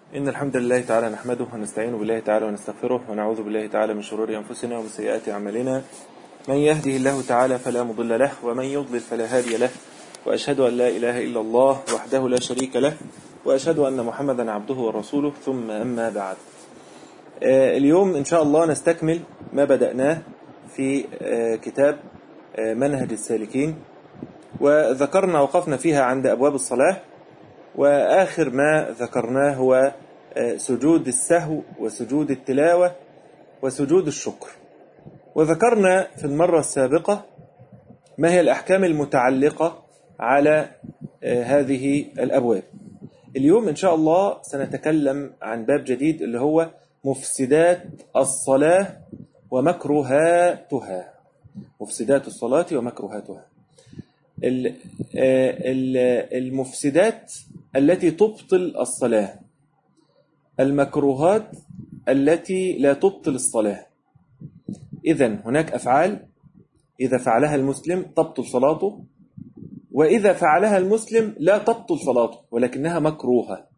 إن الحمد لله تعالى نحمده ونستعين بالله تعالى ونستغفره ونعوذ بالله تعالى من شرور أنفسنا ومن سيئات أعمالنا. من يهده الله تعالى فلا مضل له ومن يضلل فلا هادي له، وأشهد أن لا إله إلا الله وحده لا شريك له، وأشهد أن محمدا عبده ورسوله، ثم أما بعد. اليوم إن شاء الله نستكمل ما بدأناه في كتاب منهج السالكين، وذكرنا وقفنا فيها عند أبواب الصلاة، وآخر ما ذكرناه هو سجود السهو وسجود التلاوة وسجود الشكر. وذكرنا في المرة السابقة ما هي الأحكام المتعلقة على هذه الأبواب. اليوم إن شاء الله سنتكلم عن باب جديد اللي هو مفسدات الصلاة ومكروهاتها. مفسدات الصلاة ومكروهاتها، المفسدات التي تبطل الصلاة، المكروهات التي لا تبطل الصلاة. إذن هناك أفعال إذا فعلها المسلم تبطل صلاته، وإذا فعلها المسلم لا تبطل صلاته ولكنها مكروهة.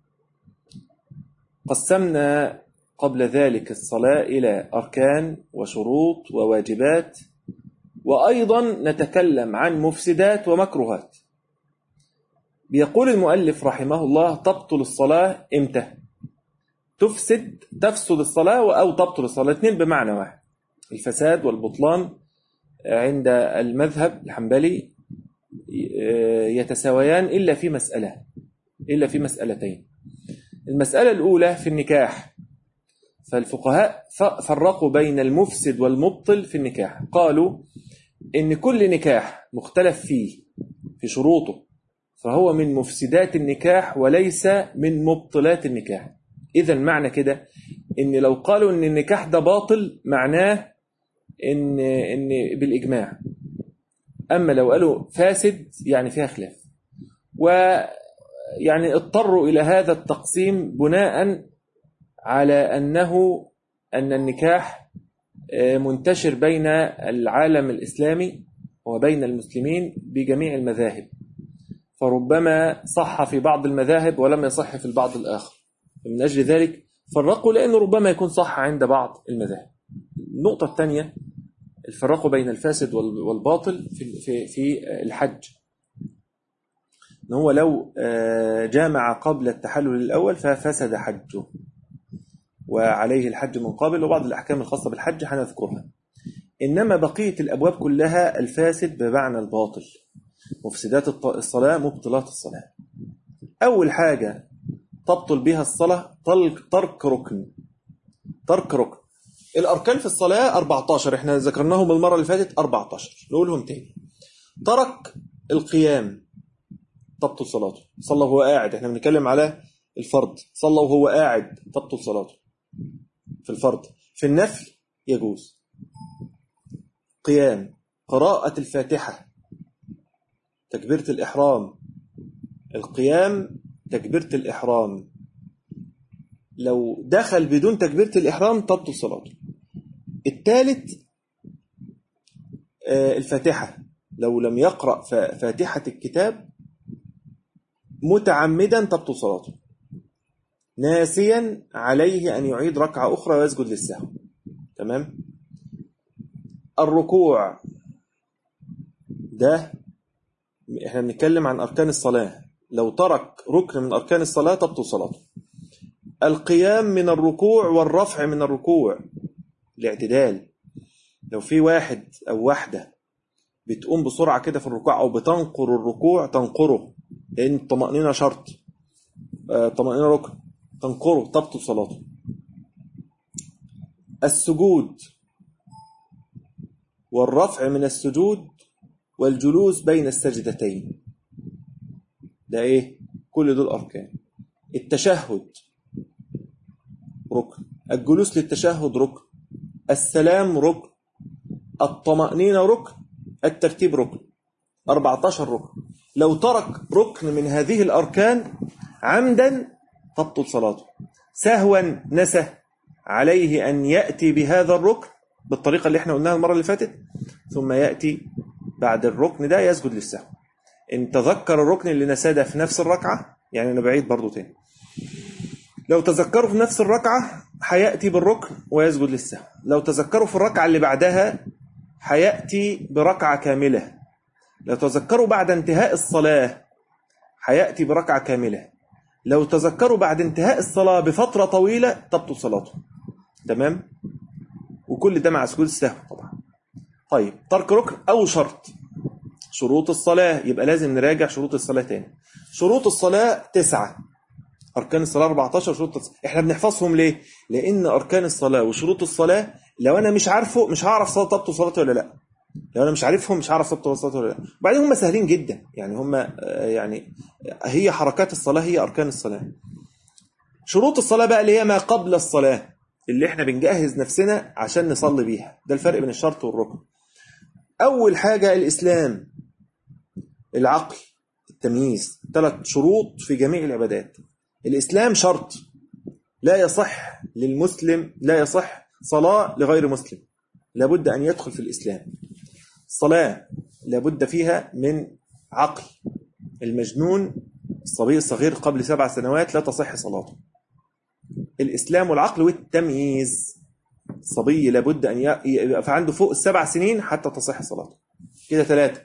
قسمنا قبل ذلك الصلاة إلى أركان وشروط وواجبات، وأيضا نتكلم عن مفسدات ومكروهات. بيقول المؤلف رحمه الله: تبطل الصلاة إمتى؟ تفسد الصلاة أو تبطل الصلاة، الاثنين بمعنى واحد. الفساد والبطلان عند المذهب الحنبلي يتساويان إلا في مسألتين. المسألة الأولى في النكاح، فالفقهاء فرقوا بين المفسد والمبطل في النكاح. قالوا إن كل نكاح مختلف فيه في شروطه فهو من مفسدات النكاح وليس من مبطلات النكاح. إذن معنى كده إن لو قالوا إن النكاح ده باطل معناه إن بالإجماع، أما لو قالوا فاسد يعني فيها خلاف. ويعني اضطروا إلى هذا التقسيم بناء على أن النكاح منتشر بين العالم الإسلامي وبين المسلمين بجميع المذاهب، فربما صح في بعض المذاهب ولم يصح في البعض الآخر، من أجل ذلك فرقوا، لأنه ربما يكون صح عند بعض المذاهب. النقطة الثانية الفرق بين الفاسد والباطل في الحج، إن هو لو جامع قبل التحلل الأول ففسد حجه وعليه الحج من قبل، وبعض الأحكام الخاصة بالحج هنذكرها. إنما بقية الأبواب كلها الفاسد بمعنى الباطل. مفسدات الصلاة مبطلات الصلاة. أول حاجة تبطل بها الصلاة ترك ركن. الأركان في الصلاة 14، احنا ذكرناهم المرة اللي فاتت 14، نقولهم تاني. ترك القيام تبطل صلاته، صلى وهو قاعد، احنا بنتكلم على الفرض، صلى وهو قاعد تبطل صلاته في الفرض. في النفل يجوز. قيام، قراءة الفاتحة، تكبيرة الإحرام. القيام تكبيرة الإحرام، لو دخل بدون تكبيرة الإحرام تبطل صلاته. الثالث الفاتحة، لو لم يقرأ فاتحة الكتاب متعمدا تبطل صلاته. ناسيا عليه أن يعيد ركعة أخرى ويسجد للسهو. تمام. الركوع ده احنا بنتكلم عن أركان الصلاة، لو ترك ركن من أركان الصلاة تبطل صلاته. القيام من الركوع والرفع من الركوع، الاعتدال. لو في واحد أو واحدة بتقوم بسرعة كده في الركوع أو بتنقر الركوع تنقره، لأن الطمأنينة شرط، الطمأنينة ركن، تنقره تبطل صلاته. السجود والرفع من السجود والجلوس بين السجدتين، ده ايه؟ كل دول أركان. التشهد ركن، الجلوس للتشهد ركن، السلام ركن، الطمأنينة ركن، الترتيب ركن. 14 ركن. لو ترك ركن من هذه الأركان عمدا تبطل صلاته. سهوا نسى عليه أن يأتي بهذا الركن بالطريقة اللي احنا قلناها المرة اللي فاتت، ثم يأتي بعد الركن ده يسجد للسهو. إن تذكر الركن اللي نساه ده في نفس الركعة، يعني أنا بعيد برضو تاني، لو تذكروا في نفس الركعة هيأتي بالركن ويسجد للسهو. لو تذكروا في الركعة اللي بعدها هيأتي بركعة كاملة. لو تذكروا بعد انتهاء الصلاة هيأتي بركعة كاملة. لو تذكروا بعد انتهاء الصلاة بفترة طويلة تبطل صلاته. تمام؟ وكل ده مع سجود السهو طبعا. طيب ترك ركن أو شرط. شروط الصلاة، يبقى لازم نراجع شروط الصلاة تاني. شروط الصلاة 9، أركان الصلاة 14، شروط الصلاة. إحنا بنحفظهم ليه؟ لأن أركان الصلاة وشروط الصلاة لو أنا مش عارفه مش هعرف صلاة تبطل صلاتي ولا لا. لو أنا مش عارفهم مش هعرف تبطل صلاتي ولا لا. وبعدين هم سهلين جدا، يعني هم يعني هي حركات الصلاة هي أركان الصلاة. شروط الصلاة بقى اللي هي ما قبل الصلاة، اللي إحنا بنجهز نفسنا عشان نصلي بيها. ده الفرق بين الشرط والركن. أول حاجة الإسلام، العقل، التمييز. 3 شروط في جميع العبادات. الإسلام شرط، لا يصح للمسلم، لا يصح صلاة لغير مسلم، لابد أن يدخل في الإسلام. صلاة لابد فيها من عقل. المجنون الصبي الصغير قبل 7 سنوات لا تصح صلاته. الإسلام والعقل والتمييز. الصبي لابد أن يبقى عنده فوق 7 سنين حتى تصح صلاته. كده 3.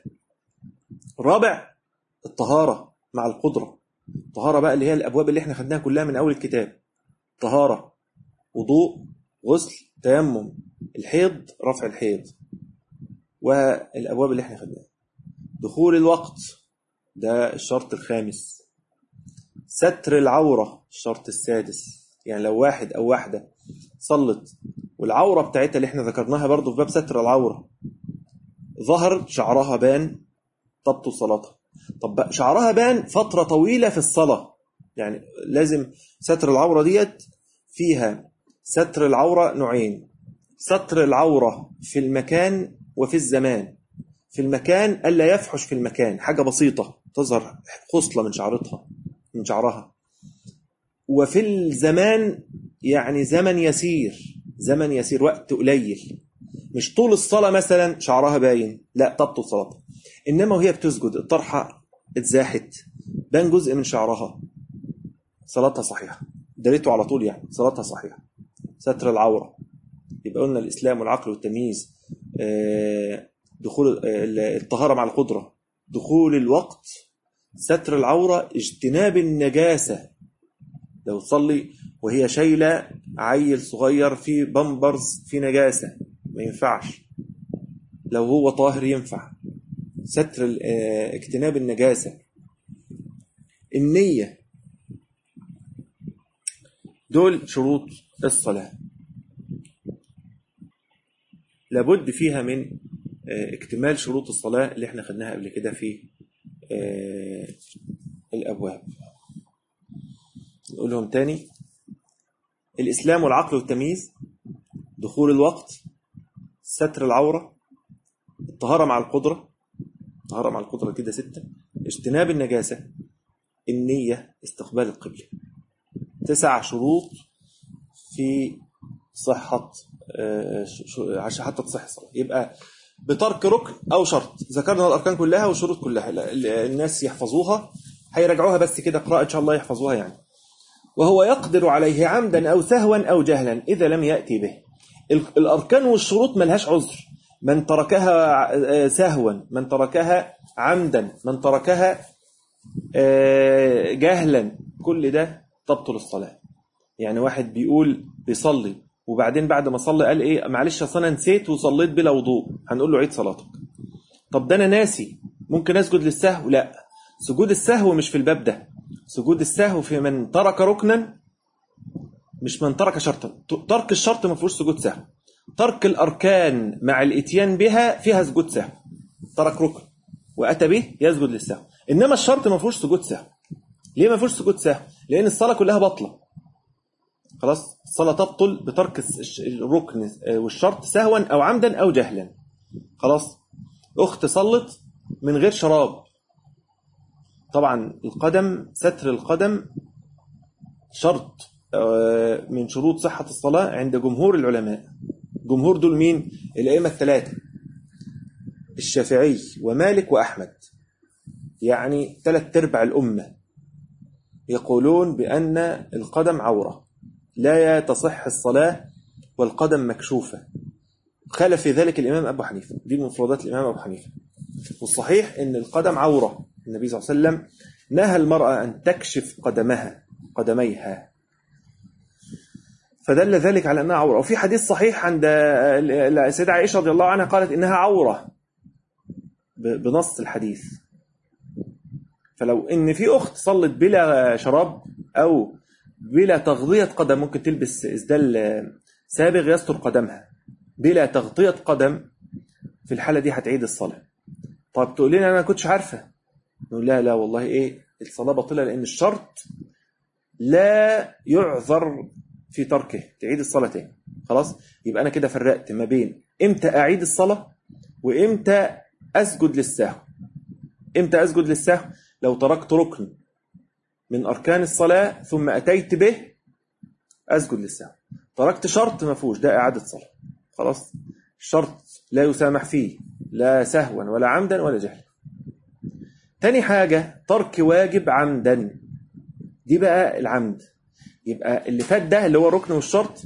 رابع الطهارة مع القدرة. الطهارة بقى اللي هي الأبواب اللي احنا خدناها كلها من أول الكتاب. طهارة، وضوء، غسل، تيمم، الحيض، رفع الحيض، والأبواب اللي احنا خدناها. دخول الوقت، ده الشرط الخامس. ستر العورة، الشرط السادس. يعني لو واحد أو واحدة صلت والعورة بتاعتها اللي احنا ذكرناها برضو في باب ستر العورة ظهر شعرها بان تبطل صلاتها. طب شعرها بان فترة طويلة في الصلاة، يعني لازم ستر العورة ديت فيها ستر العورة نوعين. ستر العورة في المكان وفي الزمان. في المكان ألا يفحش في المكان، حاجة بسيطة تظهر خصلة من شعرها. وفي الزمان يعني زمن يسير وقت قليل، مش طول الصلاة مثلا شعرها باين، لا تبطل صلاتها. إنما وهي بتسجد الطرحة اتزاحت بان جزء من شعرها، صلاتها صحيحة. دريته على طول يعني صلاتها صحيحة. ستر العورة، يبقى قلنا الإسلام والعقل والتمييز، دخول الطهارة مع القدرة، دخول الوقت، ستر العورة، اجتناب النجاسة. لو تصلي وهي شايلة عيل صغير في بامبرز في نجاسة ما ينفعش، لو هو طاهر ينفع. ستر اجتناب النجاسة. النية، دول شروط الصلاة لابد فيها من اكتمال شروط الصلاة اللي احنا خدناها قبل كده في الأبواب. نقولهم تاني: الإسلام والعقل والتمييز، دخول الوقت، ستر العورة، الطهارة مع القدرة، الطهارة مع القدرة كده 6، اجتناب النجاسة، النية، استقبال القبلة. 9 شروط في صحة عشان حتى تصح الصلاة. يبقى بترك ركن أو شرط. ذكرنا الأركان كلها والشروط كلها، الناس يحفظوها، هيراجعوها بس كده قراءة إن شاء الله يحفظوها يعني. وهو يقدر عليه عمدا أو سهوا أو جهلا إذا لم يأتي به. الأركان والشروط ملهاش عذر. من تركها سهوا، من تركها عمدا، من تركها جهلا، كل ده تبطل الصلاة. يعني واحد بيصلي وبعدين بعد ما صلى قال ايه، معلش اصل انا نسيت وصليت بلا وضوء، هنقول له عيد صلاتك. طب ده انا ناسي، ممكن اسجد للسهو؟ لا، سجود السهو مش في الباب ده. سجود السهو في من ترك ركنا، مش من ترك شرطا. ترك الشرط ما فيهوش سجود سهو. ترك الاركان مع الاتيان بها فيها سجود سهو. ترك ركن واتى به يسجد للسهو، انما الشرط ما فيهوش سجود سهو. ليه ما فيهوش سجود سهو؟ لان الصلاه كلها باطله. خلاص، الصلاة تبطل بترك الركن والشرط سهوا أو عمدا أو جهلا. خلاص، أخت صلت من غير شراب. طبعا القدم، ستر القدم شرط من شروط صحة الصلاة عند جمهور العلماء. جمهور دول مين؟ الأئمة الثلاثة، الشافعي ومالك وأحمد، يعني 3/4 الأمة. يقولون بأن القدم عورة، لا تصح الصلاة والقدم مكشوفة. خالف في ذلك الإمام أبو حنيفة، دي من مفردات الإمام أبو حنيفة. والصحيح أن القدم عورة، النبي صلى الله عليه وسلم نهى المرأة أن تكشف قدميها، فدل ذلك على أنها عورة. وفي حديث صحيح عند السيدة عائشة رضي الله عنها قالت إنها عورة بنص الحديث. فلو إن في أخت صلت بلا شراب أو بلا تغطية قدم، ممكن تلبس إسدال سابغ يستر قدمها بلا تغطية قدم، في الحالة دي هتعيد الصلاة. طب تقول لنا أنا كنتش عارفة، نقول لا والله الصلاة باطلة، لأن الشرط لا يعذر في تركه، تعيد الصلاة تاني. خلاص، يبقى أنا كده فرقت ما بين إمتى أعيد الصلاة وإمتى أسجد للسهو. إمتى أسجد للسهو؟ لو تركت ركن من أركان الصلاة ثم أتيت به أسجد للسهو. تركت شرط ما فيهوش، ده إعادة صلاة. خلاص، الشرط لا يسامح فيه لا سهوا ولا عمدا ولا جهلا. تاني حاجة ترك واجب عمدا، دي بقى العمد. يبقى اللي فات ده اللي هو الركن والشرط،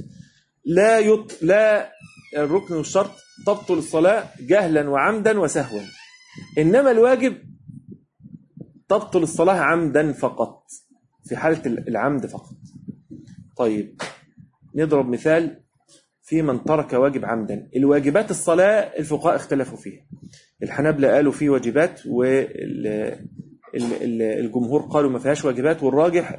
لا الركن والشرط تبطل الصلاة جهلا وعمدا وسهوا، إنما الواجب تبطل الصلاة عمدا فقط، في حالة العمد فقط. طيب نضرب مثال في من ترك واجب عمدا. الواجبات الصلاة الفقهاء اختلفوا فيها. الحنابلة قالوا فيه واجبات، والجمهور قالوا ما فيهاش واجبات. والراجح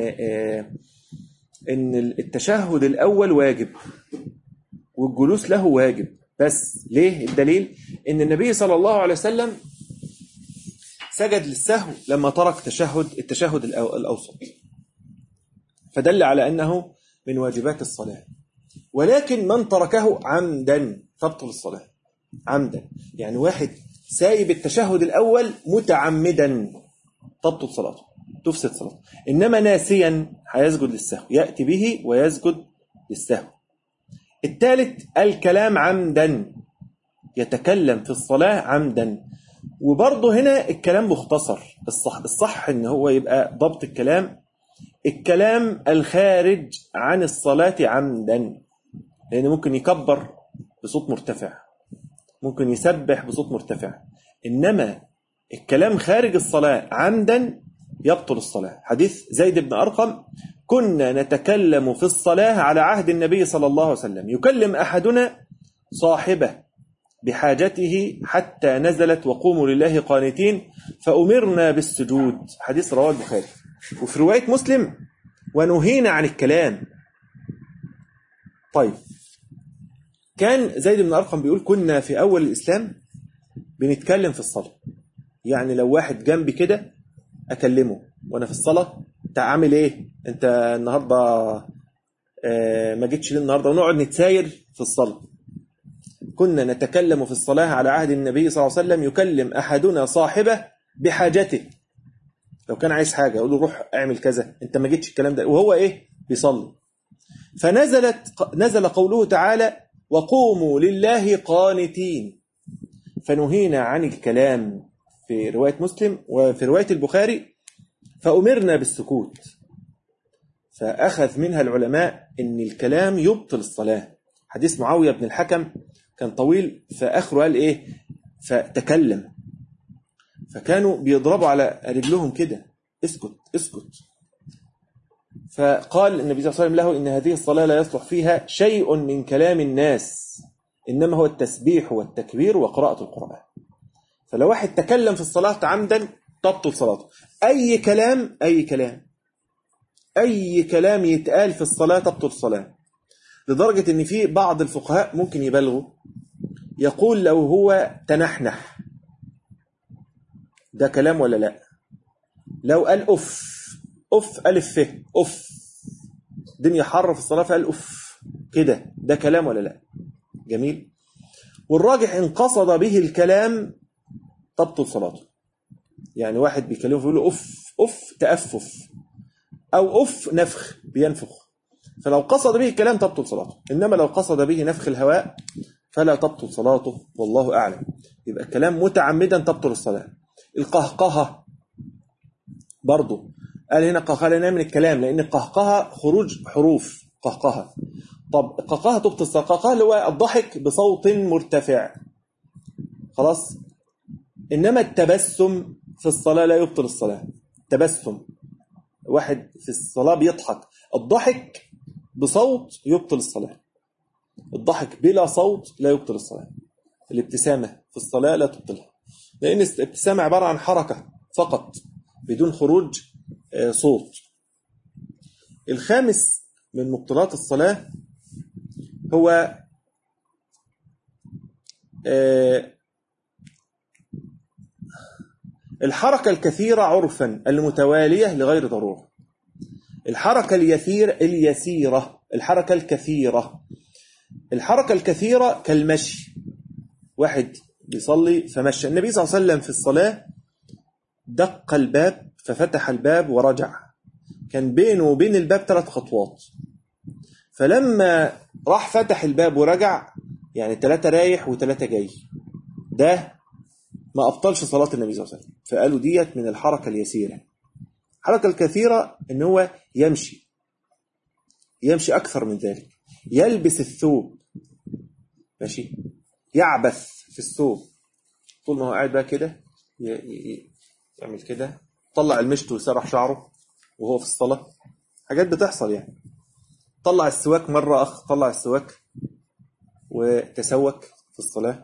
ان التشهد الأول واجب والجلوس له واجب. بس ليه؟ الدليل ان النبي صلى الله عليه وسلم سجد للسهو لما ترك التشهد الأوسط، فدل على أنه من واجبات الصلاة. ولكن من تركه عمدا تبطل الصلاة عمدا، يعني واحد سايب التشهد الأول متعمدا تبطل صلاته، تفسد صلاته. إنما ناسيا هيسجد للسهو، يأتي به ويسجد للسهو. الثالث الكلام عمدا، يتكلم في الصلاة عمدا، وبرضه هنا الكلام مختصر. الصح ان هو يبقى ضبط الكلام الخارج عن الصلاة عمدا، لأن ممكن يكبر بصوت مرتفع، ممكن يسبح بصوت مرتفع. إنما الكلام خارج الصلاة عمدا يبطل الصلاة. حديث زيد بن أرقم: كنا نتكلم في الصلاة على عهد النبي صلى الله عليه وسلم، يكلم أحدنا صاحبه بحاجته حتى نزلت وقوموا لله قانتين فأمرنا بالسجود. حديث رواه البخاري. وفي رواية مسلم: ونهينا عن الكلام. طيب، كان زيد بن أرقم بيقول: كنا في أول الإسلام بنتكلم في الصلاة، يعني لو واحد جنبي كده أكلمه وأنا في الصلاة: تعمل إيه؟ أنت النهاردة ما جيتش ليه النهاردة؟ ونقعد نتساير في الصلاة. كنا نتكلم في الصلاة على عهد النبي صلى الله عليه وسلم، يكلم أحدنا صاحبه بحاجته، لو كان عايز حاجة يقول له روح اعمل كذا، أنت ما جيتش الكلام ده، وهو بيصلي. نزل قوله تعالى: وقوموا لله قانتين، فنهينا عن الكلام في رواية مسلم. وفي رواية البخاري: فأمرنا بالسكوت. فأخذ منها العلماء أن الكلام يبطل الصلاة. حديث معاوية بن الحكم كان طويل، فآخره قال فتكلم، فكانوا بيضربوا على رجلهم كده: اسكت اسكت. فقال النبي صلى الله عليه وسلم له: إن هذه الصلاة لا يصلح فيها شيء من كلام الناس، إنما هو التسبيح والتكبير وقراءة القرآن. فلو واحد تكلم في الصلاة عمدا تبطل صلاته. أي كلام يتقال في الصلاة تبطل الصلاة، لدرجة إن في بعض الفقهاء ممكن يبالغوا، يقول لو هو تنحنح ده كلام ولا لا؟ لو قال أف ألف فه أف، دنيا حر في الصلاة فقال أف كده، ده كلام ولا لا؟ جميل. والراجح إن قصد به الكلام تبطل صلاته. يعني واحد بيكلمه فيقول له أف تأفف، أو أف نفخ بينفخ، فلو قصد به الكلام تبطل صلاته. إنما لو قصد به نفخ الهواء فلا تبطل صلاته، والله أعلم. يبقى الكلام متعمدا تبطل الصلاة. القهقهة برضو قال هنا قهقه لأنها من الكلام، لأن القهقه خروج حروف قهقه. طب القهقه تبطل الصلاة. القهقه اللي هو الضحك بصوت مرتفع، خلاص. إنما التبسم في الصلاة لا يبطل الصلاة. تبسم واحد في الصلاة بيضحك، الضحك بصوت يبطل الصلاة، الضحك بلا صوت لا يبطل الصلاة. الابتسامة في الصلاة لا تبطلها، لأن الابتسامة عبارة عن حركة فقط بدون خروج صوت. الخامس من مبطلات الصلاة هو الحركة الكثيرة عرفا المتوالية لغير ضرورة. الحركة اليسيرة، الحركة الكثيرة. الحركة الكثيرة كالمشي، واحد بيصلي فمشى. النبي صلى الله عليه وسلم في الصلاة دق الباب ففتح الباب ورجع، كان بينه وبين الباب 3 خطوات. فلما راح فتح الباب ورجع، يعني 3 رايح و3 جاي، ده ما أبطلش صلاة النبي صلى الله عليه وسلم. فقالوا ديت من الحركة اليسيرة. الحركة الكثيرة إن هو يمشي أكثر من ذلك، يلبس الثوب، ماشي، يعبث في الثوب طول ما هو قاعد بقى كده، يعمل كده، طلع المشط ويسرح شعره وهو في الصلاة. حاجات بتحصل يعني. طلع السواك مرة، طلع السواك وتسوك في الصلاة.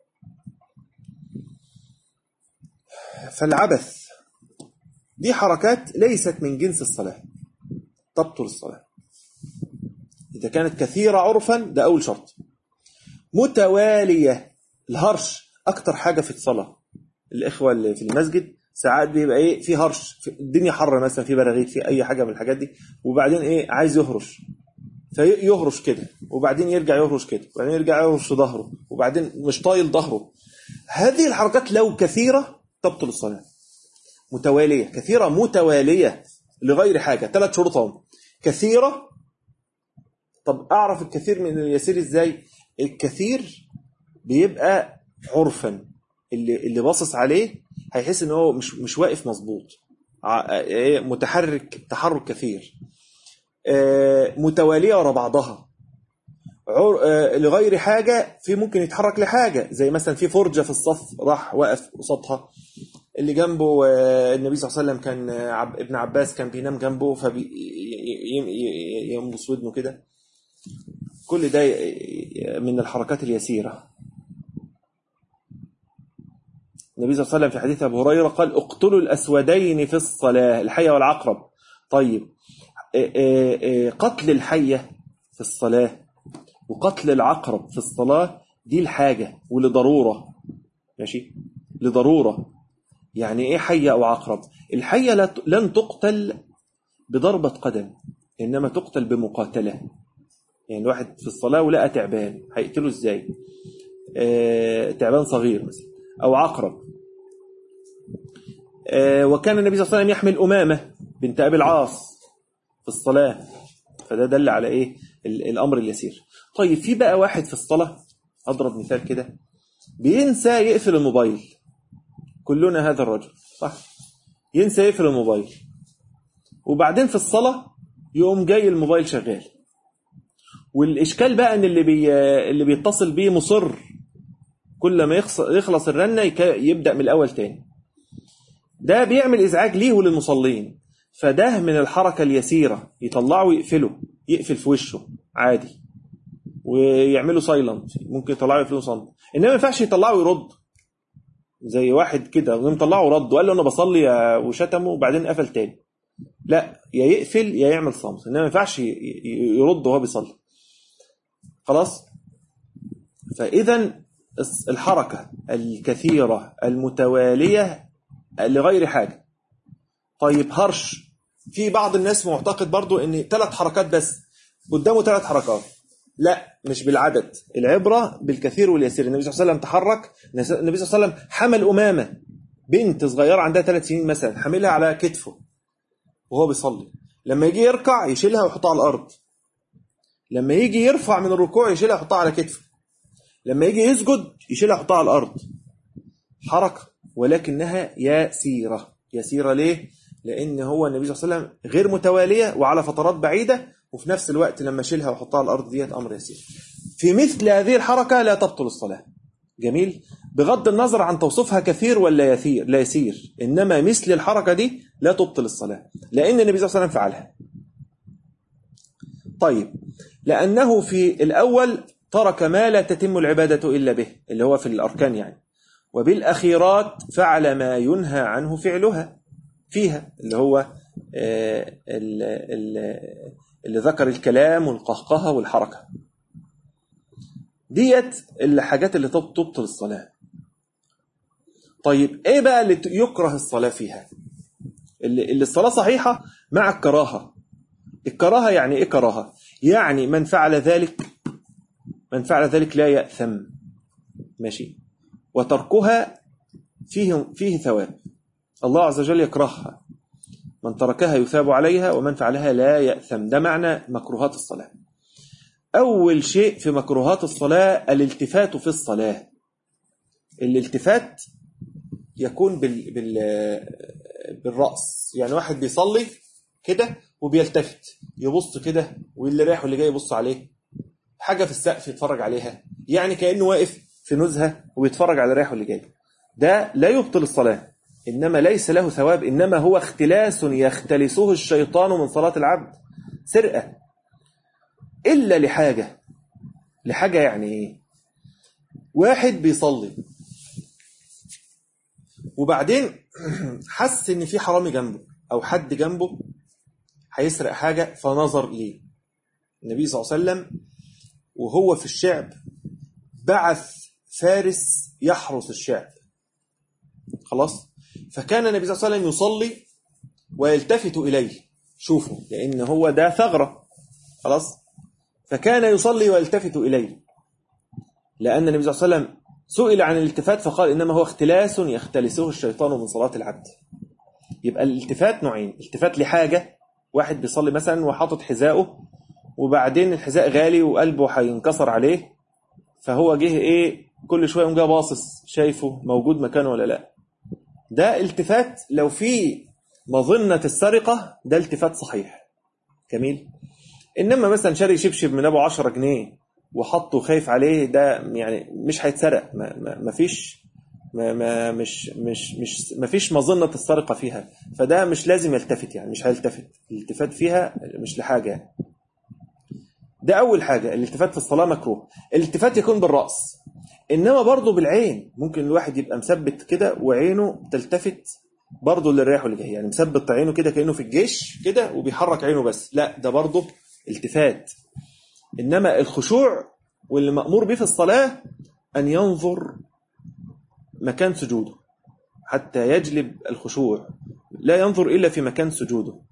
فالعبث دي حركات ليست من جنس الصلاة، تبطل الصلاة إذا كانت كثيرة عرفا. ده أول شرط. متوالية، الهرش أكتر حاجة في الصلاة. الإخوة اللي في المسجد ساعات بيبقى إيه، في هرش، في الدنيا حر مثلا، في براغيث، في أي حاجة من الحاجات دي، وبعدين إيه عايز يهرش، فيهرش كده وبعدين يرجع يهرش كده وبعدين يرجع يهرش ظهره وبعدين مش طايل ظهره. هذه الحركات لو كثيرة تبطل الصلاة. متوالية، كثيرة متوالية لغير حاجة. 3 شروطهم. كثيرة. طب أعرف الكثير من اليسير إزاي؟ الكثير بيبقى عرفا، اللي باصص عليه هيحس ان هو مش واقف مظبوط، متحرك تحرك كثير. متوالية ورا بعضها. لغير حاجة، في ممكن يتحرك لحاجة، زي مثلا في فرجة في الصف راح وقف قصادها، اللي جنبه النبي صلى الله عليه وسلم كان ابن عباس كان بينام جنبه فيمص ودنه كده. كل ده من الحركات اليسيرة. النبي صلى الله عليه وسلم في حديث أبو هريرة قال اقتلوا الأسودين في الصلاة، الحية والعقرب. طيب قتل الحية في الصلاة وقتل العقرب في الصلاة دي الحاجة ولضرورة، ماشي، لضرورة. يعني ايه حية او عقرب؟ الحية لن تقتل بضربة قدم، انما تقتل بمقاتلة. يعني الواحد في الصلاة ولقى تعبان، هيقتله ازاي؟ تعبان صغير مثلا او عقرب. وكان النبي صلى الله عليه وسلم يحمل أمامة بنت أبي العاص في الصلاة، فده دل على ايه؟ الامر اليسير. طيب في بقى واحد في الصلاة، اضرب مثال كده، بينسى يقفل الموبايل. كلنا هذا الرجل، صح؟ ينسى يقفل الموبايل، وبعدين في الصلاة يقوم جاي الموبايل شغال. والإشكال بقى ان اللي بيتصل بيه مصر كل ما يخلص الرنة يبدأ من الأول تاني. ده بيعمل إزعاج ليه وللمصلين. فده من الحركة اليسيرة، يطلعه ويقفله، يقفل في وشه عادي ويعمله سايلنت، ممكن يطلعه يقفله صمت. إنما ما ينفعش يطلعه ويرد زي واحد كده مطلعه ورد وقال له أنا بصلي وشتمه وبعدين قفل تاني. لا، يا يقفل يا يعمل صمت، إنما ما ينفعش يرد وهو بيصلي. خلاص. فإذا الحركة الكثيرة المتوالية لغير حاجة. طيب هرش، في بعض الناس معتقد برضو ان 3 حركات بس، قدامه 3 حركات. لا، مش بالعدد، العبرة بالكثير واليسير. النبي صلى الله عليه وسلم تحرك، النبي صلى الله عليه وسلم حمل أمامة بنت صغيرة عندها 3 سنين مثلا، حملها على كتفه وهو بيصلي. لما يجي يركع يشيلها ويحطها على الأرض، لما يجي يرفع من الركوع يشيلها ويحطها على كتفه، لما يجي يسجد يشيلها ويحطها على الأرض. حركة ولكنها يسيرة. يسيرة ليه؟ لأن هو النبي صلى الله عليه وسلم غير متوالية وعلى فترات بعيدة، وفي نفس الوقت لما شيلها وحطها على الأرض ديت أمر يسير. في مثل هذه الحركة لا تبطل الصلاة. جميل، بغض النظر عن توصيفها كثير ولا يثير لا يسير، إنما مثل الحركة دي لا تبطل الصلاة لأن النبي صلى الله عليه وسلم فعلها. طيب، لأنه في الأول ترك ما لا تتم العبادة إلا به، اللي هو في الأركان يعني، وبالأخيرات فعل ما ينهى عنه فعلها فيها، اللي هو اللي ذكر الكلام والقهقهة والحركة ديت الحاجات اللي تبطل الصلاة. طيب ايه بقى اللي يكره الصلاة فيها؟ اللي الصلاة صحيحة مع الكراهة. الكراهة يعني ايه كراهة؟ يعني من فعل ذلك لا يأثم، ماشي، وتركها فيه ثواب، الله عز وجل يكرهها، من تركها يثاب عليها ومن فعلها لا يأثم. ده معنى مكروهات الصلاة. أول شيء في مكروهات الصلاة الالتفات في الصلاة. الالتفات يكون بالرأس، يعني واحد بيصلي كده وبيلتفت يبص كده، واللي رايح واللي جاي يبص عليه، حاجة في السقف يتفرج عليها، يعني كأنه واقف في نزهة ويتفرج على رايح واللي جاي. ده لا يبطل الصلاة، إنما ليس له ثواب، إنما هو اختلاس يختلسه الشيطان من صلاة العبد، سرقة. إلا لحاجة يعني إيه؟ واحد بيصلي وبعدين حس إن في حرامي جنبه أو حد جنبه هيسرق حاجة فنظر ليه. النبي صلى الله عليه وسلم وهو في الشعب بعث فارس يحرس الشعب، خلاص. فكان النبي صلى الله عليه وسلم يصلي ويلتفت إليه، شوفوا، لأن هو ده ثغرة، خلاص. فكان يصلي ويلتفت إليه، لأن النبي صلى الله عليه وسلم سئل عن الالتفات فقال إنما هو اختلاس يختلسه الشيطان من صلاة العبد. يبقى الالتفات نوعين: التفات لحاجة، واحد بيصلي مثلا وحاطط حذاءه وبعدين الحذاء غالي وقلبه هينكسر عليه، فهو جه ايه كل شويه يقوم جاي باصص شايفه موجود مكانه ولا لا. ده التفات لو في مظنة السرقة، ده التفات صحيح جميل. انما مثلا شاري شبشب من ابو 10 جنيه وحطه خايف عليه، ده يعني مش هيتسرق، ما فيش ما فيش مظنة السرقة فيها، فده مش لازم يلتفت، يعني مش هيلتفت، الالتفات فيها مش لحاجة يعني. ده أول حاجة، الالتفات في الصلاة مكروه. الالتفات يكون بالرأس، إنما برضه بالعين، ممكن الواحد يبقى مثبت كده وعينه تلتفت برضه للريح واللي جاي، يعني مثبت عينه كده كأنه في الجيش كده وبيحرك عينه بس، لا ده برضه التفات. إنما الخشوع واللي مأمور به في الصلاة أن ينظر مكان سجوده حتى يجلب الخشوع، لا ينظر إلا في مكان سجوده.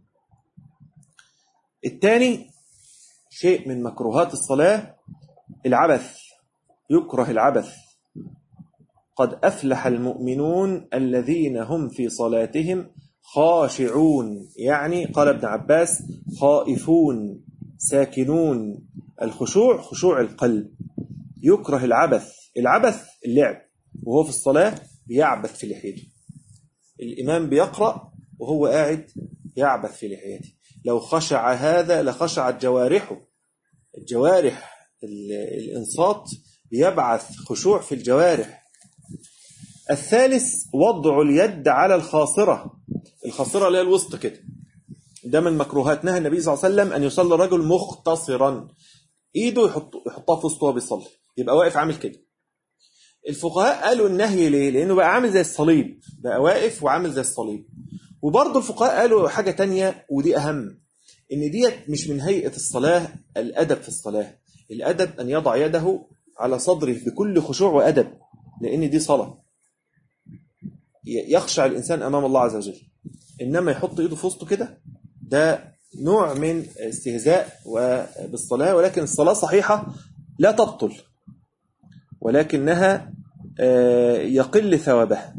الثاني شيء من مكروهات الصلاة العبث، يكره العبث. قد أفلح المؤمنون الذين هم في صلاتهم خاشعون، يعني قال ابن عباس خائفون ساكنون. الخشوع خشوع القلب. يكره العبث اللعب، وهو في الصلاة بيعبث في لحيته. الإمام بيقرأ وهو قاعد يعبث في لحيته، لو خشع هذا لخشعت جوارحه. الجوارح الإنصات بيبعث خشوع في الجوارح. الثالث وضع اليد على الخاصرة اللي هي الوسط كده، ده من مكروهات. نهى النبي صلى الله عليه وسلم أن يصلي الرجل مختصرا، إيده يحطها في وسطه وبيصلي، يبقى واقف عامل كده. الفقهاء قالوا النهي ليه؟ لأنه بقى عامل زي الصليب، بقى واقف وعامل زي الصليب. وبرضه الفقهاء قالوا حاجة تانية ودي أهم، إن ديت مش من هيئة الصلاة. الأدب في الصلاة، الأدب أن يضع يده على صدره بكل خشوع وأدب، لأن دي صلاة يخشع الإنسان أمام الله عز وجل. إنما يحط إيده في وسطه كده، ده نوع من استهزاء بالصلاة، ولكن الصلاة صحيحة لا تبطل، ولكنها يقل ثوابها.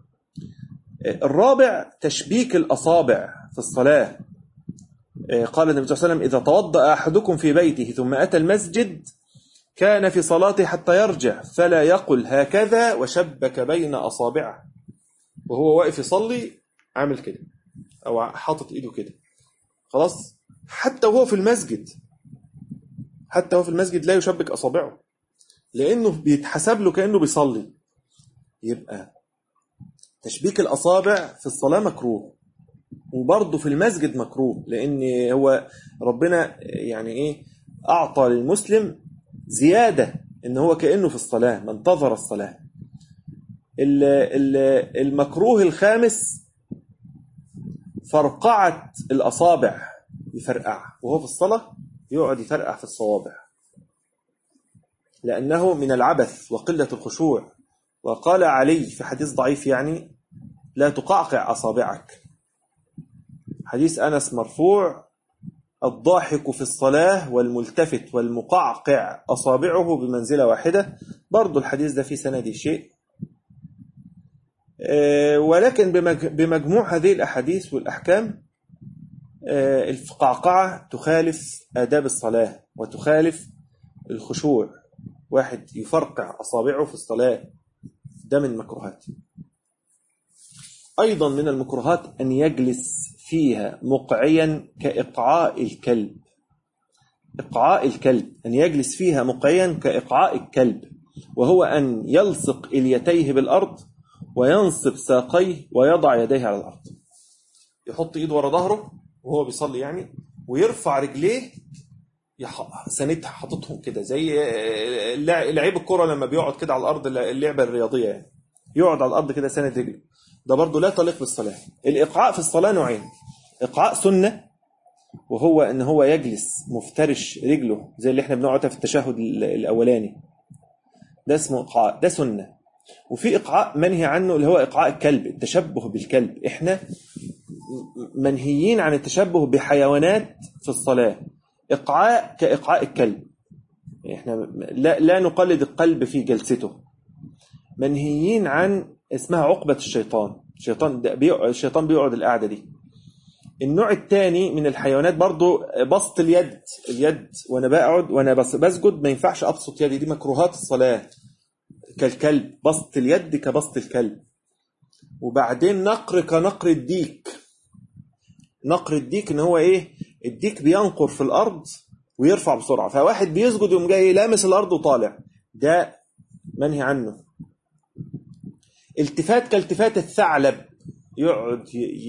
الرابع تشبيك الأصابع في الصلاة. قال النبي صلى الله عليه وسلم إذا توضأ أحدكم في بيته ثم أتى المسجد كان في صلاته حتى يرجع فلا يقل هكذا وشبك بين أصابعه، وهو واقف يصلي عامل كده. أو حاطط إيده كده، خلاص. حتى وهو في المسجد، حتى وهو في المسجد لا يشبك أصابعه، لأنه بيتحسب له كأنه بيصلي. يبقى تشبيك الأصابع في الصلاة مكروه، وبرضه في المسجد مكروه، لأن هو ربنا يعني إيه أعطى للمسلم زيادة، إن هو كأنه في الصلاة، ما انتظر الصلاة. المكروه الخامس فرقعة الأصابع، يفرقع وهو في الصلاة، يقعد يفرقع في الصوابع، لأنه من العبث وقلة الخشوع. وقال علي في حديث ضعيف يعني: لا تقعقع أصابعك. حديث أنس مرفوع: الضاحك في الصلاة والملتفت والمقعقع أصابعه بمنزلة واحدة. برضو الحديث ده في سند شيء، ولكن بمجموع هذه الأحاديث والأحكام القعقعة تخالف آداب الصلاة وتخالف الخشوع. واحد يفرقع أصابعه في الصلاة، ده من المكروهات. أيضا من المكروهات أن يجلس فيها مقعيا كإقعاء الكلب. إقعاء الكلب، أن يجلس فيها مقعيا كإقعاء الكلب، وهو أن يلصق إليتيه بالأرض وينصب ساقيه ويضع يديه على الأرض. يحط إيده ورا ظهره وهو بيصلي يعني، ويرفع رجليه سندها حاططهم كده زي لعيب الكرة لما بيقعد كده على الأرض، اللعبة الرياضية يعني، يقعد على الأرض كده سند رجله. ده برضو لا تليق بالصلاة. الإقعاء في الصلاة نوعين: إقعاء سنة، وهو ان هو يجلس مفترش رجله زي اللي احنا بنقعدها في التشهد الاولاني، ده اسمه اقعاء، ده سنه. وفي اقعاء منهي عنه اللي هو اقعاء الكلب، التشبه بالكلب. احنا منهيين عن التشبه بحيوانات في الصلاة. اقعاء كاقعاء الكلب، احنا لا نقلد القلب في جلسته. منهيين عن اسمها عقبة الشيطان، الشيطان بيقعد القعدة دي. النوع الثاني من الحيوانات برضو بسط اليد وانا بقعد وانا بسجد، ما ينفعش ابسط يدي، دي مكروهات الصلاة. كالكلب، بسط اليد كبسط الكلب. وبعدين نقر كنقر الديك. نقر الديك ان هو ايه؟ الديك بينقر في الارض ويرفع بسرعة، فواحد بيسجد يوم جاي لامس الارض وطالع، ده منهي عنه. التفات كالتفات الثعلب، يقعد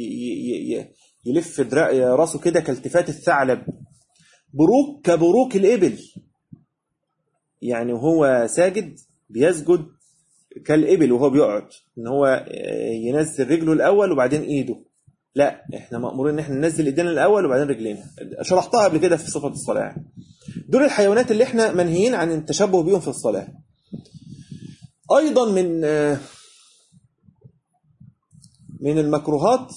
يلف راسه كده كالتفات الثعلب. بروك كبروك الإبل، يعني وهو ساجد بيسجد كالإبل وهو بيقعد، ان هو ينزل رجله الأول وبعدين إيده. لا، احنا مأمورين ان احنا ننزل ايدينا الأول وبعدين رجلينا، شرحتها قبل كده في صفة الصلاة. دول الحيوانات اللي احنا منهيين عن التشبه بيهم في الصلاة. أيضا من المكروهات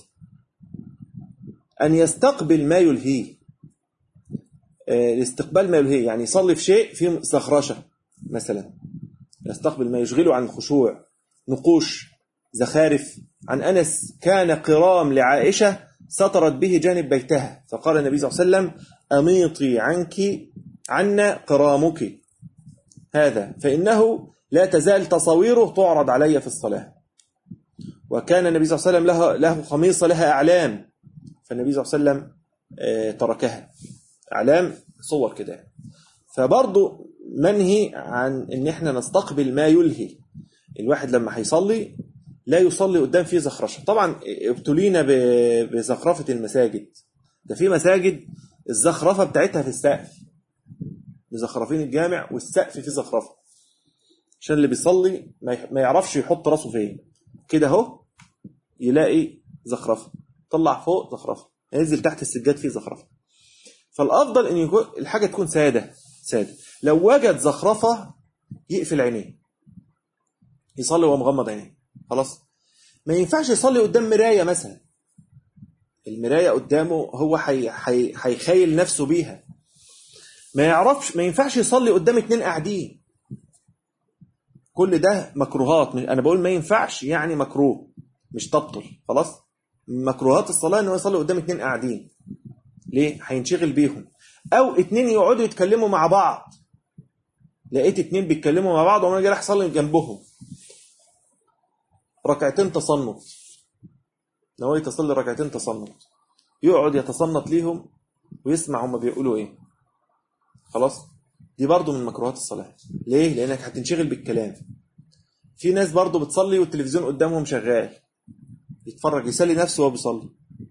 أن يستقبل ما يلهيه. الاستقبال ما يلهيه يعني يصلي في شيء فيه زخرشة مثلا، يستقبل ما يشغله عن الخشوع، نقوش، زخارف. عن أنس: كان قرام لعائشة سترت به جانب بيتها، فقال النبي صلى الله عليه وسلم: أميطي عنا قرامك هذا، فإنه لا تزال تصويره تعرض علي في الصلاة. وكان النبي صلى الله عليه وسلم له خميصة لها أعلام، فالنبي صلى الله عليه وسلم تركها، أعلام صور كده. فبرضو منهي عن ان احنا نستقبل ما يلهي. الواحد لما هيصلي لا يصلي قدام فيه زخرشة. طبعا ابتلينا بزخرفة المساجد، ده في مساجد الزخرفة بتاعتها في السقف، مزخرفين الجامع والسقف فيه زخرفة، عشان اللي بيصلي ما يعرفش يحط راسه فين كده، اهو يلاقي زخرفة، طلع فوق زخرفة، ينزل تحت السجاد فيه زخرفة. فالأفضل أن يكون الحاجة تكون سادة. لو وجد زخرفة يقفل عينيه، يصلي وهو مغمض عينيه، خلاص. ما ينفعش يصلي قدام مراية مثلا، المراية قدامه هو هيخيل نفسه بيها. ما ينفعش يصلي قدام 2 قاعدين. كل ده مكروهات. أنا بقول ما ينفعش يعني مكروه، مش تبطل، خلاص. مكروهات الصلاة أنه يصلي قدام 2 قاعدين. ليه؟ هينشغل بيهم. أو 2 يقعدوا يتكلموا مع بعض، لقيت 2 بيتكلموا مع بعض وانا جاي اصلي جنبهم، ركعتين تصنت، نويت أصلي ركعتين تصنت، يقعد يتصنت ليهم ويسمع هم بيقولوا إيه. خلاص، دي برضو من مكروهات الصلاة. ليه؟ لأنك هتنشغل بالكلام. في ناس برضو بتصلي والتلفزيون قدامهم شغال، يتفرج يسلي نفسه وهو بيصلي.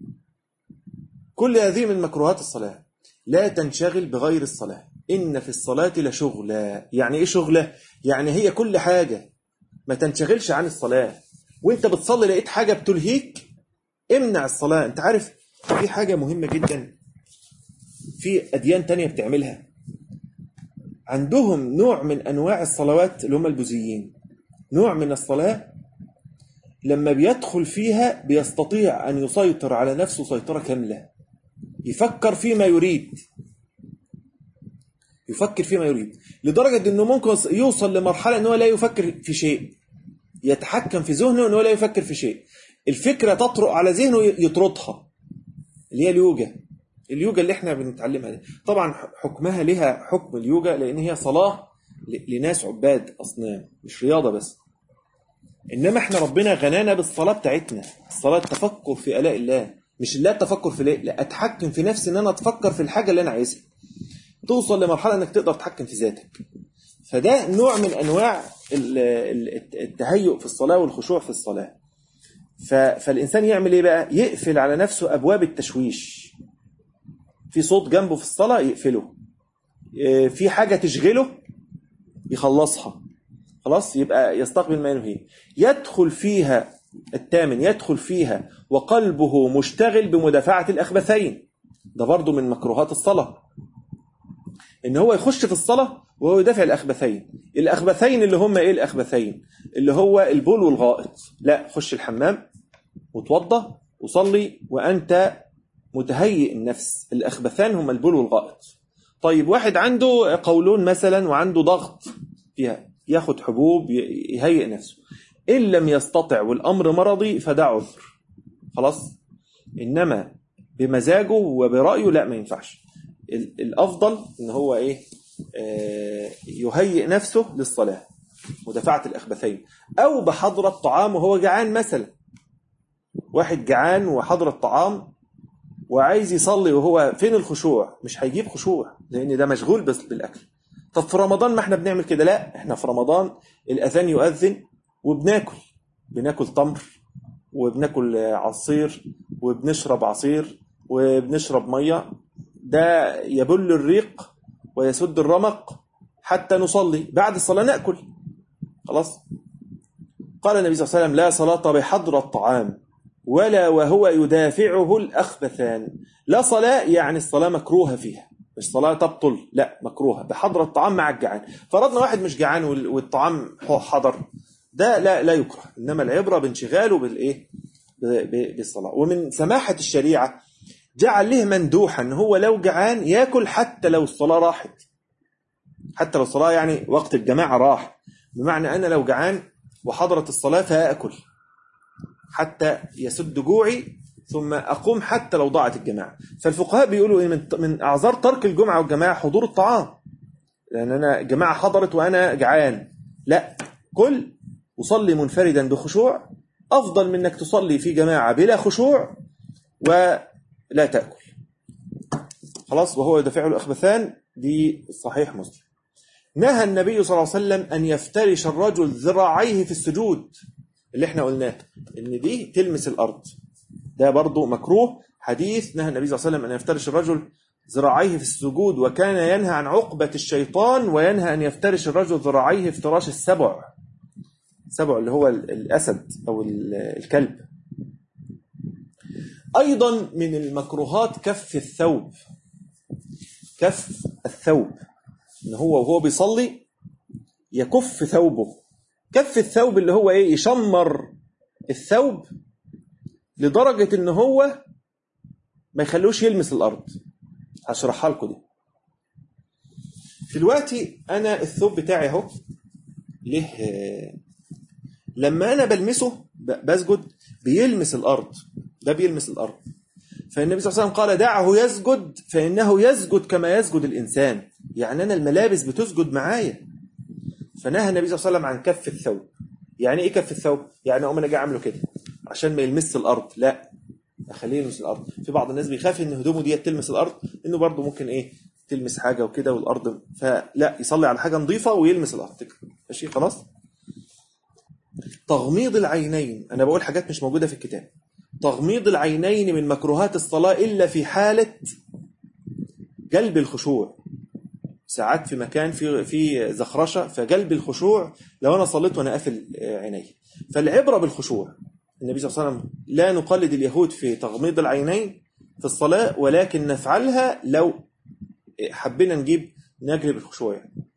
كل هذه من مكروهات الصلاة. لا تنشغل بغير الصلاة، إن في الصلاة لشغلة. يعني إيه شغلة؟ يعني هي كل حاجة، ما تنشغلش عن الصلاة. وإنت بتصلي لقيت حاجة بتلهيك، امنع الصلاة. أنت عارف في حاجة مهمة جدا في أديان تانية بتعملها. عندهم نوع من أنواع الصلوات اللي هم البوذيين، نوع من الصلاة لما بيدخل فيها بيستطيع أن يسيطر على نفسه سيطرة كاملة، يفكر فيما يريد، يفكر فيما يريد، لدرجة أنه ممكن يوصل لمرحلة أنه لا يفكر في شيء، يتحكم في ذهنه أنه لا يفكر في شيء. الفكرة تطرق على ذهنه يطردها، اللي هي اليوجا اللي احنا بنتعلمها دي. طبعا حكمها لها حكم اليوجا، لأن هي صلاة لناس عباد أصنام، مش رياضة بس. إنما احنا ربنا غنانا بالصلاة بتاعتنا، الصلاة تفكر في آلاء الله، مش لا تفكر في ليه، لا أتحكم في نفسي إن أنا أتفكر في الحاجة اللي أنا عايزها، توصل لمرحلة إنك تقدر تتحكم في ذاتك. فده نوع من أنواع التهيؤ في الصلاة والخشوع في الصلاة. فالإنسان يعمل إيه بقى؟ يقفل على نفسه أبواب التشويش. في صوت جنبه في الصلاة يقفله، في حاجة تشغله يخلصها، خلاص يبقى يستقبل ما ينهيه. يدخل فيها الثامن، يدخل فيها وقلبه مشتغل بمدافعة الأخبثين. ده برضو من مكروهات الصلاة، إن هو يخش في الصلاة وهو يدافع الأخبثين. الأخبثين اللي هم إيه الأخبثين؟ اللي هو البول والغائط. لا، خش الحمام وتوضى وصلي وأنت متهيئ النفس. الأخبثان هم البول والغائط. طيب واحد عنده قولون مثلا وعنده ضغط فيها، ياخد حبوب يهيئ نفسه. إن لم يستطع والأمر مرضي فده عذر، خلاص. إنما بمزاجه وبرأيه لا، ما ينفعش. الأفضل إن هو إيه؟ يهيئ نفسه للصلاة، مدافعة الأخبثين. أو بحضرة طعام وهو جعان مثلا، واحد جعان وحضرة طعام وعايز يصلي وهو فين الخشوع؟ مش هيجيب خشوع لأن ده مشغول بس بالأكل. طب في رمضان ما احنا بنعمل كده؟ لا، احنا في رمضان الأذان يؤذن بناكل تمر وبناكل عصير وبنشرب عصير وبنشرب مية، ده يبل الريق ويسد الرمق حتى نصلي. بعد الصلاة نأكل، خلاص. قال النبي صلى الله عليه وسلم: لا صلاة بحضر الطعام ولا وهو يدافعه الأخبثان. لا صلاة يعني الصلاة مكروهة فيها، مش صلاة تبطل، لا، مكروهة بحضر الطعام مع الجعان. فرضنا واحد مش جعان والطعام حضر، ده لا يكره، إنما العبرة بانشغاله بالإيه؟ بالصلاة. ومن سماحة الشريعة جعل له مندوحا ان هو لو جعان ياكل حتى لو الصلاة راحت، حتى لو الصلاة يعني وقت الجماعة راح، بمعنى أنا لو جعان وحضرت الصلاة فأكل حتى يسد جوعي ثم أقوم حتى لو ضاعت الجماعة. فالفقهاء بيقولوا إيه؟ من أعذار ترك الجمعة والجماعة حضور الطعام، لأن أنا جماعة حضرت وأنا جعان، لا، كل وصلي منفردا بخشوع أفضل من أنك تصلي في جماعة بلا خشوع ولا تأكل، خلاص. وهو يدافع الأخبثان، دي صحيح مسلم. نهى النبي صلى الله عليه وسلم أن يفترش الرجل ذراعيه في السجود، اللي احنا قلناه ان دي تلمس الأرض، ده برضو مكروه. حديث نهى النبي صلى الله عليه وسلم أن يفترش الرجل ذراعيه في السجود، وكان ينهى عن عقبة الشيطان، وينهى أن يفترش الرجل ذراعيه افتراش السبع اللي هو الأسد أو الكلب. أيضا من المكروهات كف الثوب، إن هو وهو بيصلي يكف ثوبه. كف الثوب اللي هو إيه؟ يشمر الثوب لدرجة إن هو ما يخلوش يلمس الأرض. هشرحها لكم دي دلوقتي. أنا الثوب بتاعي اهو له، لما أنا بلمسه بسجد بيلمس الأرض، ده بيلمس الأرض. فالنبي صلى الله عليه وسلم قال: دعه يسجد فإنه يسجد كما يسجد الإنسان. يعني أنا الملابس بتسجد معايا. فنهى النبي صلى الله عليه وسلم عن كف الثوب. يعني إيه كف الثوب؟ يعني أقوم أنا جاي أعمله كده عشان ما يلمس الأرض، لا، اخليه يلمس الارض. في بعض الناس بيخاف ان هدومه دي تلمس الارض، انه برضه ممكن ايه تلمس حاجه وكده والارض، فلا يصلي على حاجه نظيفه ويلمس الارض. ماشي خلاص. تغميض العينين، انا بقول حاجات مش موجوده في الكتاب. تغميض العينين من مكروهات الصلاه الا في حاله جلب الخشوع. ساعات في مكان في زخرشه، فجلب الخشوع لو انا صليت وانا قافل عيني. فالعبره بالخشوع. النبي صلى الله عليه وسلم لا نقلد اليهود في تغميض العينين في الصلاه، ولكن نفعلها لو حبينا نجلب الخشوع.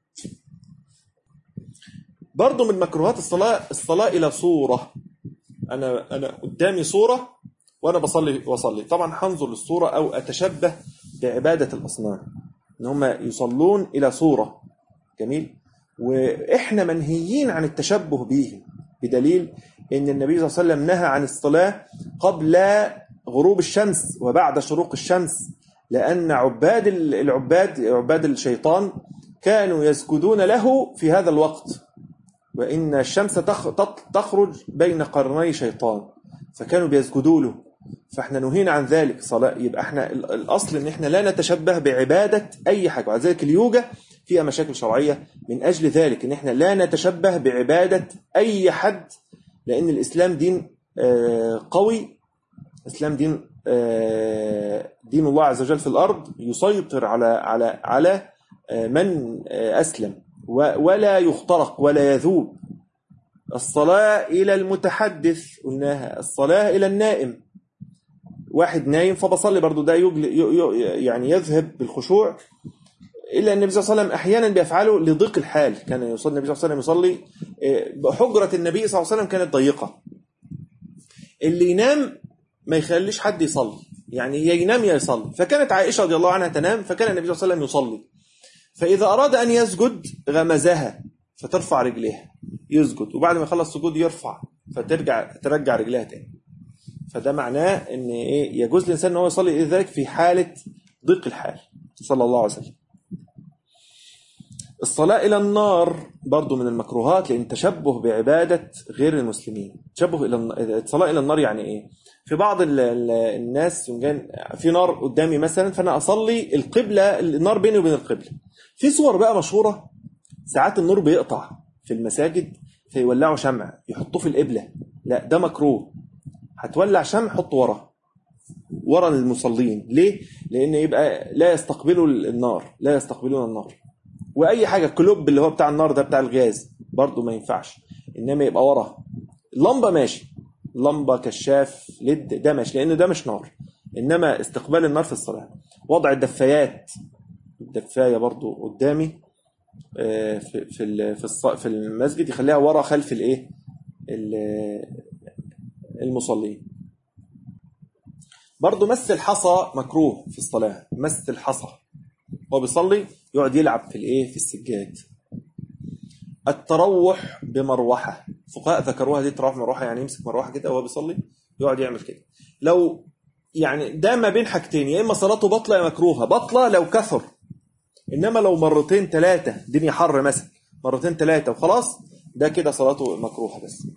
برضو من مكروهات الصلاه الى صوره. انا قدامي صوره وانا بصلي طبعا هنظر للصوره او اتشبه بعباده الاصنام، ان هم يصلون الى صوره. جميل. واحنا منهيين عن التشبه بهم، بدليل ان النبي صلى الله عليه وسلم نهى عن الصلاه قبل غروب الشمس وبعد شروق الشمس، لان عباد الشيطان كانوا يسجدون له في هذا الوقت، وان الشمس تخرج بين قرني شيطان، فكانوا بيسجدوا له. فاحنا نهينا عن ذلك صلاة. يبقى احنا الاصل ان احنا لا نتشبه بعبادة اي حاجة، وعلى ذلك اليوجا فيها مشاكل شرعية من اجل ذلك، ان احنا لا نتشبه بعبادة اي حد، لان الاسلام دين قوي. الاسلام دين الله عز وجل في الارض، يسيطر على من اسلم، ولا يخترق ولا يذوب. الصلاة الى المتحدث قلناها، الصلاة الى النائم. واحد نايم فبصلي برضو، ده يعني يذهب بالخشوع. إلا النبي صلى الله عليه وسلم أحيانا بيفعله لضيق الحال. كان يصلي النبي صلى الله عليه وسلم يصلي حجرة النبي صلى الله عليه وسلم كانت ضيقة، اللي ينام ما يخليش حد يصلي، يعني ينام يا يصلي. فكانت عائشة رضي الله عنها تنام، فكان النبي صلى الله عليه وسلم يصلي، فإذا أراد أن يسجد غمزها فترفع رجليها يسجد، وبعد ما يخلص سجود يرفع ترجع رجليها تاني. فده معناه ان ايه يجوز للانسان ان هو يصلي الى ذلك في حاله ضيق الحال. صلى الله عليه وسلم. الصلاه الى النار برضو من المكروهات، لان تشبه بعباده غير المسلمين. الصلاه الى النار يعني ايه؟ في بعض الناس في نار قدامي مثلا، فانا اصلي القبله، النار بيني وبين القبله. في صور بقى مشهوره ساعات النور بيقطع في المساجد فيولعوا شمع يحطوه في القبله. لا، ده مكروه. هتولع شمع حطه ورا المصلين. ليه؟ لان يبقى لا يستقبلون النار. واي حاجه كلوب اللي هو بتاع النار ده بتاع الغاز برضو ما ينفعش، انما يبقى ورا. اللمبه ماشي، لمبه كشاف ليد ده ماشي، لان ده مش نار. انما استقبال النار في الصلاه. وضع الدفايه برضو قدامي في المسجد، يخليها ورا خلف المصلين. برضو مس الحصى مكروه في الصلاة. مس الحصى هو بيصلي يقعد يلعب في السجاد. التروح بمروحة، فقهاء ذكروها دي تروح مروحة، يعني يمسك مروحة كده وهو بيصلي يقعد يعمل كده. لو يعني ده ما بين حاجتين، يا إما صلاته بطلة يا مكروهة. بطلة لو كثر، إنما لو مرتين ثلاثة الدنيا حر مثلا، مرتين ثلاثة وخلاص، ده كده صلاته مكروهة بس.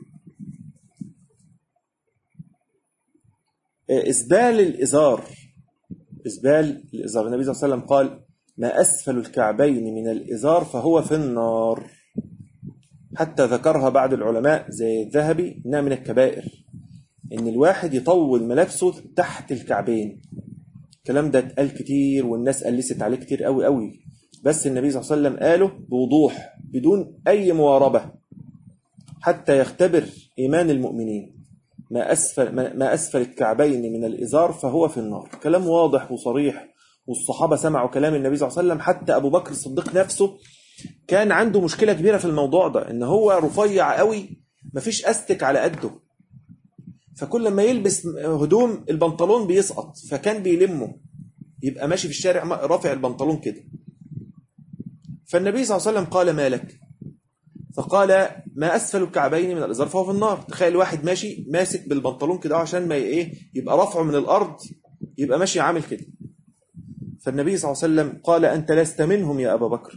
إسبال الإزار. النبي صلى الله عليه وسلم قال: ما أسفل الكعبين من الإزار فهو في النار. حتى ذكرها بعض العلماء زي الذهبي إنها من الكبائر، إن الواحد يطول ملابسه تحت الكعبين. الكلام ده اتقال كتير والناس قلست عليه كتير قوي قوي، بس النبي صلى الله عليه وسلم قاله بوضوح بدون أي مواربة حتى يختبر إيمان المؤمنين. ما أسفل الكعبين من الإزار فهو في النار. كلام واضح وصريح، والصحابة سمعوا كلام النبي صلى الله عليه وسلم. حتى أبو بكر الصديق نفسه كان عنده مشكلة كبيرة في الموضوع ده، إن هو رفيع قوي مفيش أستك على قده، فكل ما يلبس هدوم البنطلون بيسقط، فكان بيلمه يبقى ماشي في الشارع رافع البنطلون كده. فالنبي صلى الله عليه وسلم قال: ما لك؟ فقال: ما أسفل الكعبين من الإزار فهو في النار. تخيل واحد ماشي ماسك بالبنطلون كده عشان ما يبقى رفعه من الأرض، يبقى ماشي عامل كده. فالنبي صلى الله عليه وسلم قال: أنت لست منهم يا أبا بكر،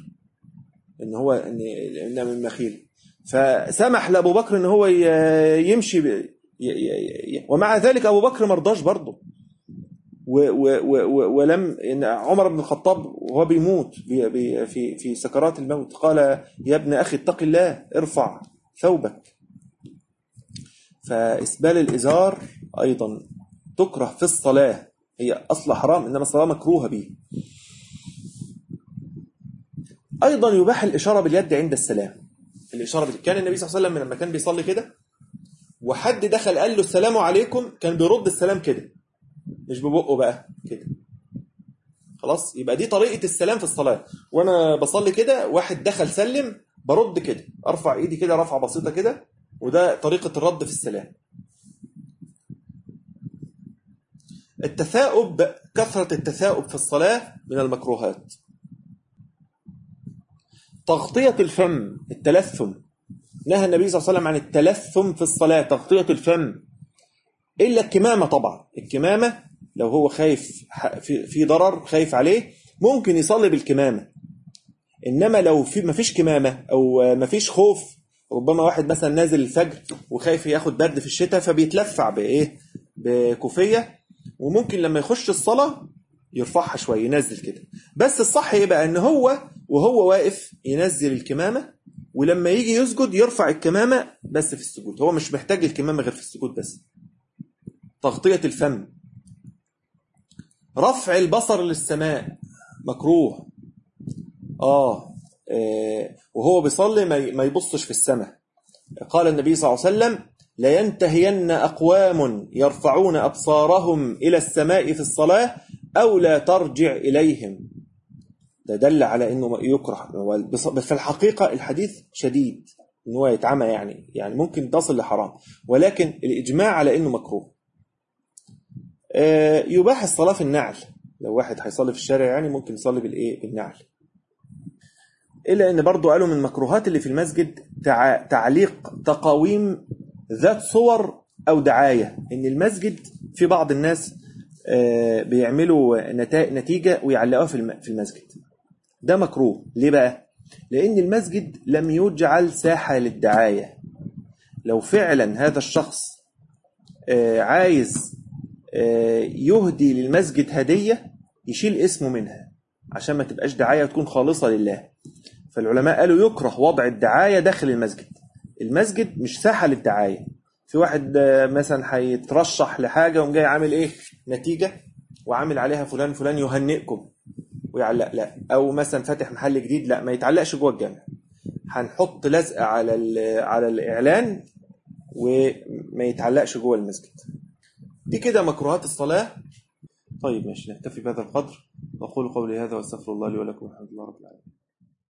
إن من مخيل. فسمح لأبو بكر إن هو يمشي ومع ذلك أبو بكر مرضاش برضه، ولم عمر بن الخطاب وهو بيموت في سكرات الموت قال يا ابن أخي اتق الله ارفع ثوبك. فإسبال الإزار أيضا تكره في الصلاة، هي أصل حرام إنما الصلاة مكروهة به. أيضا يباح الإشارة باليد عند السلام. كان النبي صلى الله عليه وسلم لما كان بيصلي كده وحد دخل قال له السلام عليكم كان بيرد السلام كده، مش ببقه بقى كده. خلاص، يبقى دي طريقة السلام في الصلاة. وانا بصلي كده واحد دخل سلم برد كده، ارفع ايدي كده رفعة بسيطة كده، وده طريقة الرد في السلام. التثاؤب، كثرة التثاؤب في الصلاة من المكروهات. تغطية الفم، التلثم، نهى النبي صلى الله عليه وسلم عن التلثم في الصلاة، تغطية الفم، إلا الكمامة. طبعا الكمامة لو هو خايف في ضرر خايف عليه ممكن يصلي بالكمامة، إنما لو ما فيش كمامة أو ما فيش خوف، ربما واحد مثلا نازل الفجر وخايف ياخد برد في الشتاء فبيتلفع بإيه؟ بكوفية، وممكن لما يخش الصلاة يرفعها شوية ينزل كده. بس الصح يبقى إن هو وهو واقف ينزل الكمامة، ولما يجي يسجد يرفع الكمامة بس في السجود، هو مش محتاج الكمامة غير في السجود بس. تغطية الفم. رفع البصر للسماء مكروه. وهو بيصلي ما يبصش في السماء. قال النبي صلى الله عليه وسلم لا ينتهين أقوام يرفعون أبصارهم إلى السماء في الصلاة أو لا ترجع إليهم. ده دل على أنه يكره، في الحقيقة الحديث شديد أنه يتعمى، يعني ممكن تصل لحرام، ولكن الإجماع على أنه مكروه. يباح الصلاة في النعل، لو واحد هيصلي في الشارع ممكن يصلي بالنعل. إلا أن برضو قالوا من المكروهات اللي في المسجد تعليق تقاويم ذات صور أو دعاية. إن المسجد في بعض الناس بيعملوا نتيجة ويعلقوها في المسجد، ده مكروه. ليه بقى؟ لأن المسجد لم يجعل ساحة للدعاية. لو فعلا هذا الشخص عايز يهدي للمسجد هدية يشيل اسمه منها عشان ما تبقاش دعاية وتكون خالصة لله. فالعلماء قالوا يكره وضع الدعاية داخل المسجد. المسجد مش ساحة للدعاية. في واحد مثلا هيترشح لحاجة وجاي عامل نتيجة وعامل عليها فلان فلان يهنئكم ويعلق، لا. او مثلا فاتح محل جديد، لا، ما يتعلقش جوه الجامع، هنحط لزقة على الإعلان وما يتعلقش جوه المسجد. دي كده مكروهات الصلاة. طيب ماشي، نكتفي بهذا القدر، وأقول قولي هذا واستغفر الله لي ولكم، الحمد لله رب العالمين.